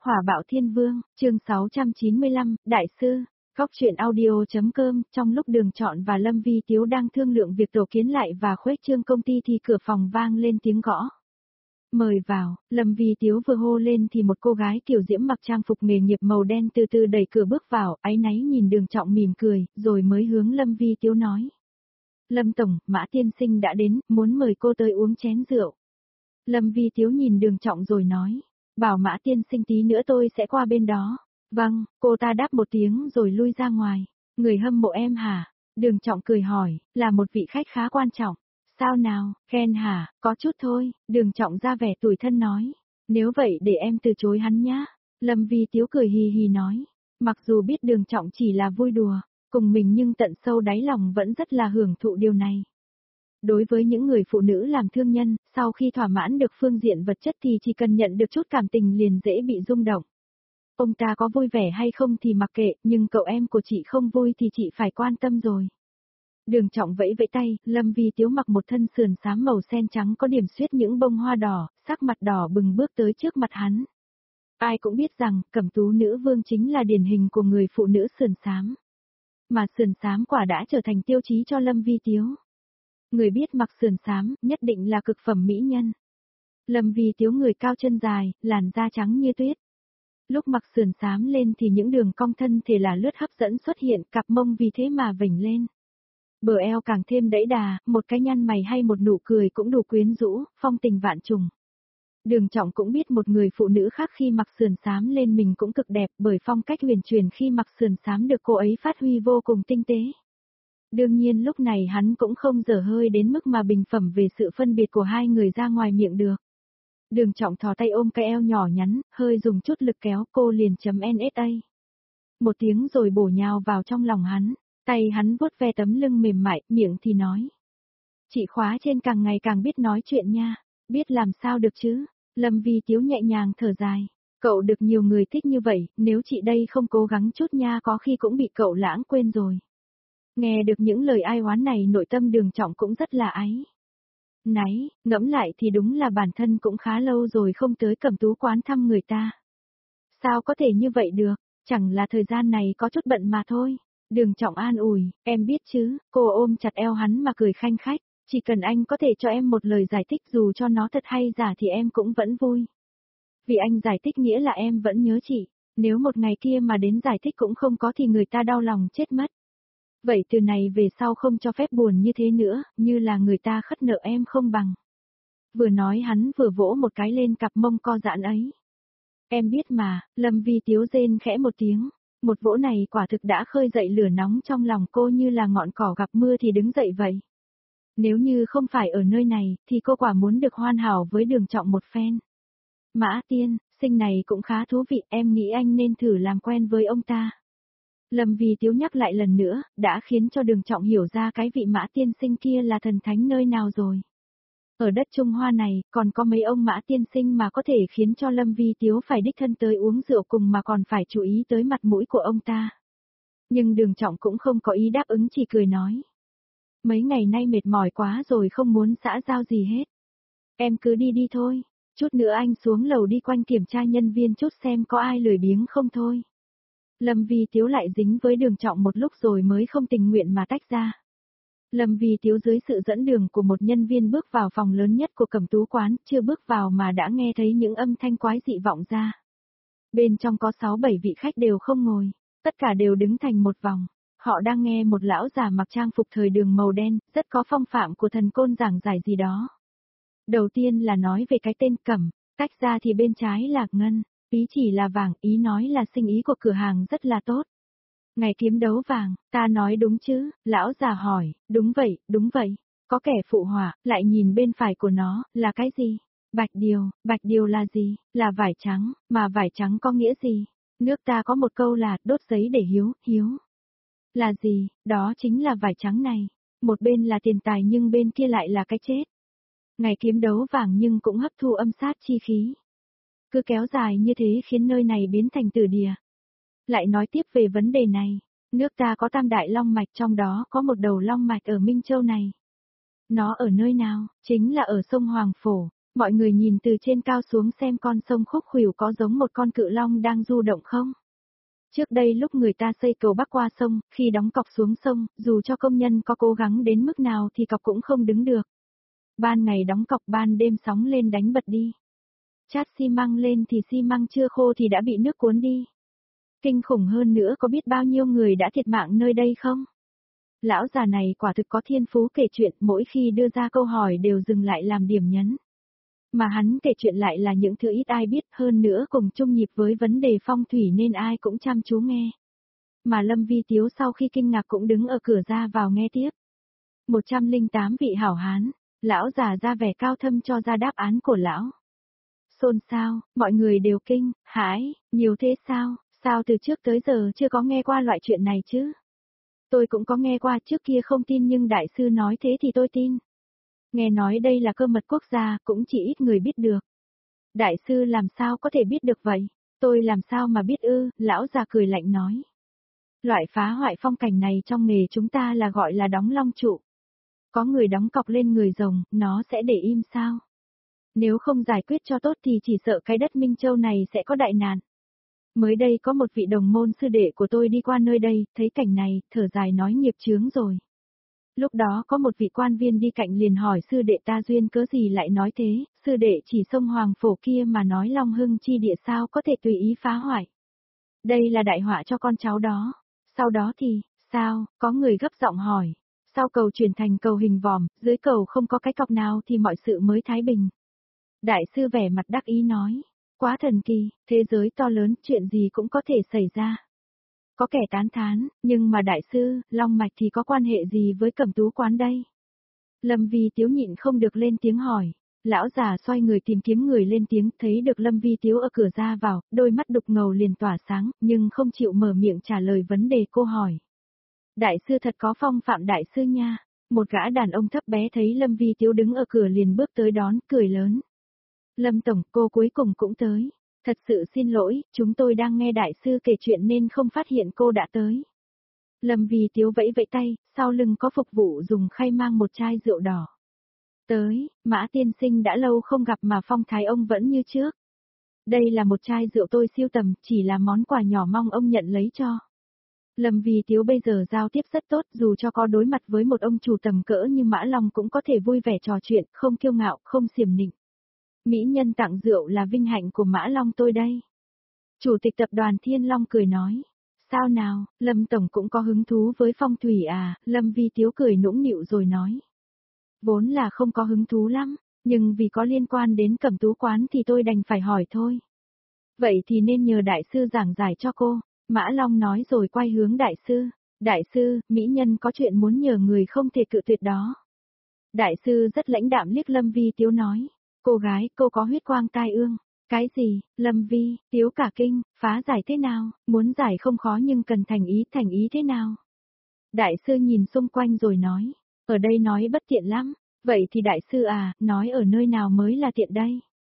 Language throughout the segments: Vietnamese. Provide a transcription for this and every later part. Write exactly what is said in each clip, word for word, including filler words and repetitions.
Hỏa bạo thiên vương, chương sáu trăm chín mươi lăm, Đại sư, Góc truyện audio.com, trong lúc Đường Trọn và Lâm Vi Tiếu đang thương lượng việc tổ kiến lại và khuếch trương công ty thì cửa phòng vang lên tiếng gõ. Mời vào, Lâm Vi Tiếu vừa hô lên thì một cô gái kiểu diễm mặc trang phục nghề nghiệp màu đen từ từ đẩy cửa bước vào, áy náy nhìn Đường Trọng mỉm cười, rồi mới hướng Lâm Vi Tiếu nói. Lâm Tổng, Mã Tiên Sinh đã đến, muốn mời cô tới uống chén rượu. Lâm Vi Tiếu nhìn Đường Trọng rồi nói. Bảo Mã Tiên Sinh tí nữa tôi sẽ qua bên đó. Vâng, cô ta đáp một tiếng rồi lui ra ngoài. Người hâm mộ em hả? Đường Trọng cười hỏi, là một vị khách khá quan trọng. Sao nào, khen hả? Có chút thôi, Đường Trọng ra vẻ tủi thân nói. Nếu vậy để em từ chối hắn nhá. Lâm Vi Tiếu cười hì hì nói. Mặc dù biết Đường Trọng chỉ là vui đùa, cùng mình nhưng tận sâu đáy lòng vẫn rất là hưởng thụ điều này. Đối với những người phụ nữ làm thương nhân, sau khi thỏa mãn được phương diện vật chất thì chỉ cần nhận được chút cảm tình liền dễ bị rung động. Ông ta có vui vẻ hay không thì mặc kệ, nhưng cậu em của chị không vui thì chị phải quan tâm rồi. Đường Trọng vẫy vẫy tay, Lâm Vi Tiếu mặc một thân sườn xám màu sen trắng có điểm xuyết những bông hoa đỏ, sắc mặt đỏ bừng bước tới trước mặt hắn. Ai cũng biết rằng, Cẩm Tú nữ vương chính là điển hình của người phụ nữ sườn xám. Mà sườn xám quả đã trở thành tiêu chí cho Lâm Vi Tiếu. Người biết mặc sườn xám, nhất định là cực phẩm mỹ nhân. Lâm Vi Tiếu người cao chân dài, làn da trắng như tuyết. Lúc mặc sườn xám lên thì những đường cong thân thể là lướt hấp dẫn xuất hiện, cặp mông vì thế mà vểnh lên. Bờ eo càng thêm đẫy đà, một cái nhăn mày hay một nụ cười cũng đủ quyến rũ, phong tình vạn trùng. Đường Trọng cũng biết một người phụ nữ khác khi mặc sườn xám lên mình cũng cực đẹp, bởi phong cách huyền truyền khi mặc sườn xám được cô ấy phát huy vô cùng tinh tế. Đương nhiên lúc này hắn cũng không dở hơi đến mức mà bình phẩm về sự phân biệt của hai người ra ngoài miệng được. Đường Trọng thò tay ôm cái eo nhỏ nhắn, hơi dùng chút lực kéo cô liền chấm en ét a. Một tiếng rồi bổ nhào vào trong lòng hắn, tay hắn vuốt ve tấm lưng mềm mại, miệng thì nói. Chị khóa trên càng ngày càng biết nói chuyện nha, biết làm sao được chứ. Lâm Vi Tiếu nhẹ nhàng thở dài. Cậu được nhiều người thích như vậy, nếu chị đây không cố gắng chút nha có khi cũng bị cậu lãng quên rồi. Nghe được những lời ai oán này nội tâm Đường Trọng cũng rất là áy náy, ngẫm lại thì đúng là bản thân cũng khá lâu rồi không tới Cẩm Tú quán thăm người ta. Sao có thể như vậy được, chẳng là thời gian này có chút bận mà thôi. Đường Trọng an ủi, em biết chứ, cô ôm chặt eo hắn mà cười khanh khách, chỉ cần anh có thể cho em một lời giải thích dù cho nó thật hay giả thì em cũng vẫn vui. Vì anh giải thích nghĩa là em vẫn nhớ chị, nếu một ngày kia mà đến giải thích cũng không có thì người ta đau lòng chết mất. Vậy từ này về sau không cho phép buồn như thế nữa, như là người ta khất nợ em không bằng. Vừa nói hắn vừa vỗ một cái lên cặp mông co giãn ấy. Em biết mà, Lâm Vi Tiếu rên khẽ một tiếng, một vỗ này quả thực đã khơi dậy lửa nóng trong lòng cô như là ngọn cỏ gặp mưa thì đứng dậy vậy. Nếu như không phải ở nơi này, thì cô quả muốn được hoàn hảo với Đường Trọng một phen. Mã Tiên, sinh này cũng khá thú vị, em nghĩ anh nên thử làm quen với ông ta. Lâm Vi Tiếu nhắc lại lần nữa, đã khiến cho Đường Trọng hiểu ra cái vị Mã Tiên Sinh kia là thần thánh nơi nào rồi. Ở đất Trung Hoa này, còn có mấy ông Mã Tiên Sinh mà có thể khiến cho Lâm Vi Tiếu phải đích thân tới uống rượu cùng mà còn phải chú ý tới mặt mũi của ông ta. Nhưng Đường Trọng cũng không có ý đáp ứng chỉ cười nói. Mấy ngày nay mệt mỏi quá rồi không muốn xã giao gì hết. Em cứ đi đi thôi, chút nữa anh xuống lầu đi quanh kiểm tra nhân viên chút xem có ai lười biếng không thôi. Lâm Vi Tiếu lại dính với Đường Trọng một lúc rồi mới không tình nguyện mà tách ra. Lâm Vi Tiếu dưới sự dẫn đường của một nhân viên bước vào phòng lớn nhất của Cẩm Tú quán, chưa bước vào mà đã nghe thấy những âm thanh quái dị vọng ra. Bên trong có sáu bảy vị khách đều không ngồi, tất cả đều đứng thành một vòng. Họ đang nghe một lão già mặc trang phục thời Đường màu đen, rất có phong phạm của thần côn giảng giải gì đó. Đầu tiên là nói về cái tên Cẩm, tách ra thì bên trái là Ngân. Ý chỉ là vàng, ý nói là sinh ý của cửa hàng rất là tốt. Ngày kiếm đấu vàng, ta nói đúng chứ, lão già hỏi, đúng vậy, đúng vậy. Có kẻ phụ họa, lại nhìn bên phải của nó, là cái gì? Bạch điều, bạch điều là gì? Là vải trắng, mà vải trắng có nghĩa gì? Nước ta có một câu là, đốt giấy để hiếu, hiếu. Là gì? Đó chính là vải trắng này. Một bên là tiền tài nhưng bên kia lại là cái chết. Ngày kiếm đấu vàng nhưng cũng hấp thu âm sát chi khí. Cứ kéo dài như thế khiến nơi này biến thành tử địa. Lại nói tiếp về vấn đề này, nước ta có tam đại long mạch trong đó có một đầu long mạch ở Minh Châu này. Nó ở nơi nào? Chính là ở sông Hoàng Phổ. Mọi người nhìn từ trên cao xuống xem con sông Khúc Khuỷu có giống một con cự long đang du động không? Trước đây lúc người ta xây cầu bắc qua sông, khi đóng cọc xuống sông, dù cho công nhân có cố gắng đến mức nào thì cọc cũng không đứng được. Ban ngày đóng cọc, ban đêm sóng lên đánh bật đi. Chát xi măng lên thì xi măng chưa khô thì đã bị nước cuốn đi. Kinh khủng hơn nữa, có biết bao nhiêu người đã thiệt mạng nơi đây không? Lão già này quả thực có thiên phú kể chuyện, mỗi khi đưa ra câu hỏi đều dừng lại làm điểm nhấn. Mà hắn kể chuyện lại là những thứ ít ai biết, hơn nữa cùng chung nhịp với vấn đề phong thủy nên ai cũng chăm chú nghe. Mà Lâm Vi Tiếu sau khi kinh ngạc cũng đứng ở cửa ra vào nghe tiếp. một trăm lẻ tám vị hảo hán, lão già ra vẻ cao thâm cho ra đáp án của lão. Xôn xao, mọi người đều kinh, hãi, nhiều thế sao, sao từ trước tới giờ chưa có nghe qua loại chuyện này chứ? Tôi cũng có nghe qua, trước kia không tin nhưng đại sư nói thế thì tôi tin. Nghe nói đây là cơ mật quốc gia, cũng chỉ ít người biết được. Đại sư làm sao có thể biết được vậy? Tôi làm sao mà biết ư, lão già cười lạnh nói. Loại phá hoại phong cảnh này trong nghề chúng ta là gọi là đóng long trụ. Có người đóng cọc lên người rồng, nó sẽ để im sao? Nếu không giải quyết cho tốt thì chỉ sợ cái đất Minh Châu này sẽ có đại nạn. Mới đây có một vị đồng môn sư đệ của tôi đi qua nơi đây, thấy cảnh này, thở dài nói nghiệp chướng rồi. Lúc đó có một vị quan viên đi cạnh liền hỏi sư đệ ta duyên cớ gì lại nói thế, sư đệ chỉ sông Hoàng Phổ kia mà nói Long Hưng chi địa sao có thể tùy ý phá hoại. Đây là đại họa cho con cháu đó. Sau đó thì, sao, có người gấp giọng hỏi. Sau cầu chuyển thành cầu hình vòm, dưới cầu không có cái cọc nào thì mọi sự mới thái bình. Đại sư vẻ mặt đắc ý nói, quá thần kỳ, thế giới to lớn, chuyện gì cũng có thể xảy ra. Có kẻ tán thán, nhưng mà đại sư, Long Mạch thì có quan hệ gì với Cẩm Tú quán đây? Lâm Vi Tiếu nhịn không được lên tiếng hỏi. Lão già xoay người tìm kiếm người lên tiếng, thấy được Lâm Vi Tiếu ở cửa ra vào, đôi mắt đục ngầu liền tỏa sáng, nhưng không chịu mở miệng trả lời vấn đề cô hỏi. Đại sư thật có phong phạm đại sư nha. Một gã đàn ông thấp bé thấy Lâm Vi Tiếu đứng ở cửa liền bước tới đón, cười lớn. Lâm Tổng, cô cuối cùng cũng tới. Thật sự xin lỗi, chúng tôi đang nghe đại sư kể chuyện nên không phát hiện cô đã tới. Lâm Vi Tiếu vẫy vẫy tay, sau lưng có phục vụ dùng khay mang một chai rượu đỏ. Tới, Mã tiên sinh đã lâu không gặp mà phong thái ông vẫn như trước. Đây là một chai rượu tôi siêu tầm, chỉ là món quà nhỏ mong ông nhận lấy cho. Lâm Vi Tiếu bây giờ giao tiếp rất tốt, dù cho có đối mặt với một ông chủ tầm cỡ như Mã Long cũng có thể vui vẻ trò chuyện, không kiêu ngạo, không xiểm nịnh. Mỹ nhân tặng rượu là vinh hạnh của Mã Long tôi đây. Chủ tịch tập đoàn Thiên Long cười nói. Sao nào, Lâm Tổng cũng có hứng thú với phong thủy à, Lâm Vi Tiếu cười nũng nịu rồi nói. Vốn là không có hứng thú lắm, nhưng vì có liên quan đến Cẩm Tú quán thì tôi đành phải hỏi thôi. Vậy thì nên nhờ đại sư giảng giải cho cô, Mã Long nói rồi quay hướng đại sư. Đại sư, mỹ nhân có chuyện muốn nhờ người không thể cự tuyệt đó. Đại sư rất lãnh đạm liếc Lâm Vi Tiếu nói. Cô gái, cô có huyết quang tai ương. Cái gì, Lâm Vi, Tiếu cả kinh, phá giải thế nào, muốn giải không khó nhưng cần thành ý, thành ý thế nào? Đại sư nhìn xung quanh rồi nói, ở đây nói bất tiện lắm, vậy thì đại sư à, nói ở nơi nào mới là tiện đây?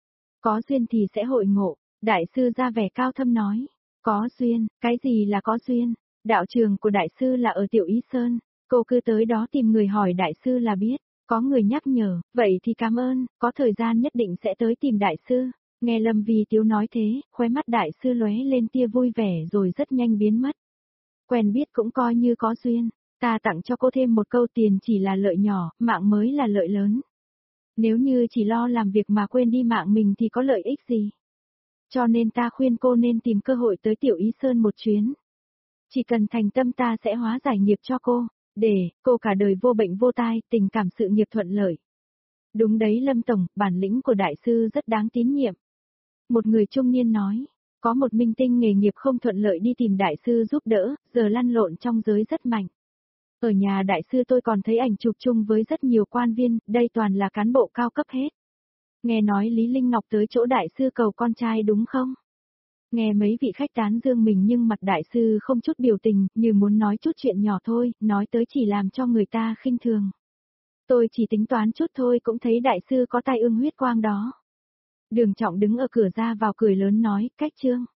Có duyên thì sẽ hội ngộ, đại sư ra vẻ cao thâm nói, có duyên, cái gì là có duyên? Đạo trường của đại sư là ở Tiểu Ý Sơn, cô cứ tới đó tìm người hỏi đại sư là biết. Có người nhắc nhở, vậy thì cảm ơn, có thời gian nhất định sẽ tới tìm đại sư. Nghe Lâm Vi Tiếu nói thế, khóe mắt đại sư lóe lên tia vui vẻ rồi rất nhanh biến mất. Quen biết cũng coi như có duyên, ta tặng cho cô thêm một câu tiền chỉ là lợi nhỏ, mạng mới là lợi lớn. Nếu như chỉ lo làm việc mà quên đi mạng mình thì có lợi ích gì? Cho nên ta khuyên cô nên tìm cơ hội tới Tiểu Ý Sơn một chuyến. Chỉ cần thành tâm ta sẽ hóa giải nghiệp cho cô. Để, cô cả đời vô bệnh vô tai, tình cảm sự nghiệp thuận lợi. Đúng đấy Lâm Tổng, bản lĩnh của đại sư rất đáng tín nhiệm. Một người trung niên nói, có một minh tinh nghề nghiệp không thuận lợi đi tìm đại sư giúp đỡ, giờ lăn lộn trong giới rất mạnh. Ở nhà đại sư tôi còn thấy ảnh chụp chung với rất nhiều quan viên, đây toàn là cán bộ cao cấp hết. Nghe nói Lý Linh Ngọc tới chỗ đại sư cầu con trai đúng không? Nghe mấy vị khách tán dương mình nhưng mặt đại sư không chút biểu tình, như muốn nói chút chuyện nhỏ thôi, nói tới chỉ làm cho người ta khinh thường. Tôi chỉ tính toán chút thôi cũng thấy đại sư có tai ương huyết quang đó. Đường Trọng đứng ở cửa ra vào cười lớn nói, cách trương.